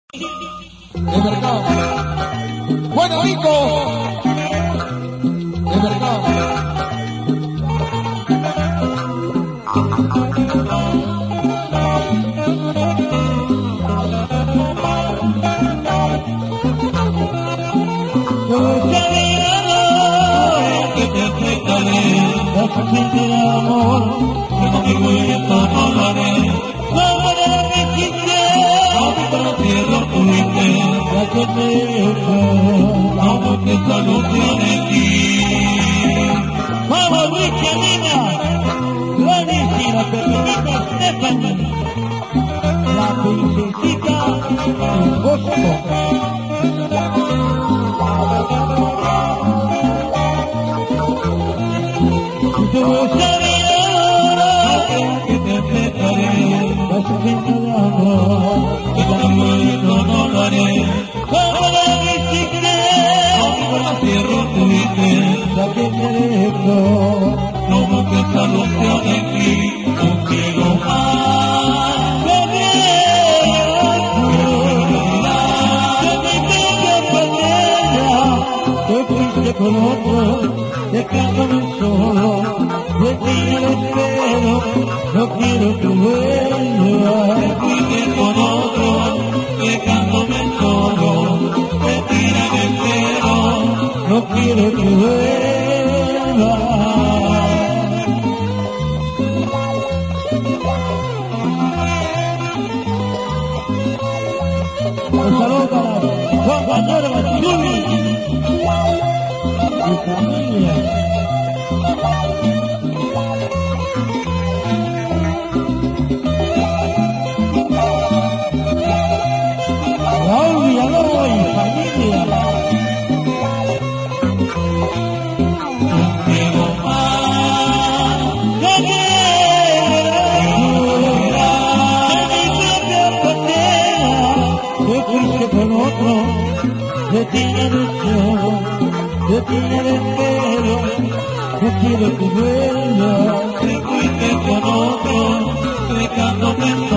de verdad. Bueno, hijo, de verdad. Paciente de amor, conmigo y esto no lo haré. No me quise, no me tierra fuiste, ya que te dejo, vamos que solucione aquí. Vamos, Luis Canina, Gladys, la pequeñita Stephanie, la princesita del Bosco. Tú sabías que te aceptaré, paciente de amor, que también no lo haré. Como la visité, como la tierra tuviste, la que te dejo, como que solucione aquí, contigo más. Que mi propia patria, te fuiste con otro, dejándome solo. De ti el espero, no quiero que vuelvas. Te fuiste con otro, dejándome solo. De ti el espero, no quiero que vuelvas. Un saludo para Juan Pandora Machiruli y familia. Raúl Villalobos y familia. Contigo más, yo quiero, te fuiste con otro, de ti el deseo, de ti el espero, no quiero que vuelvas. Te fuiste con otro, dejándome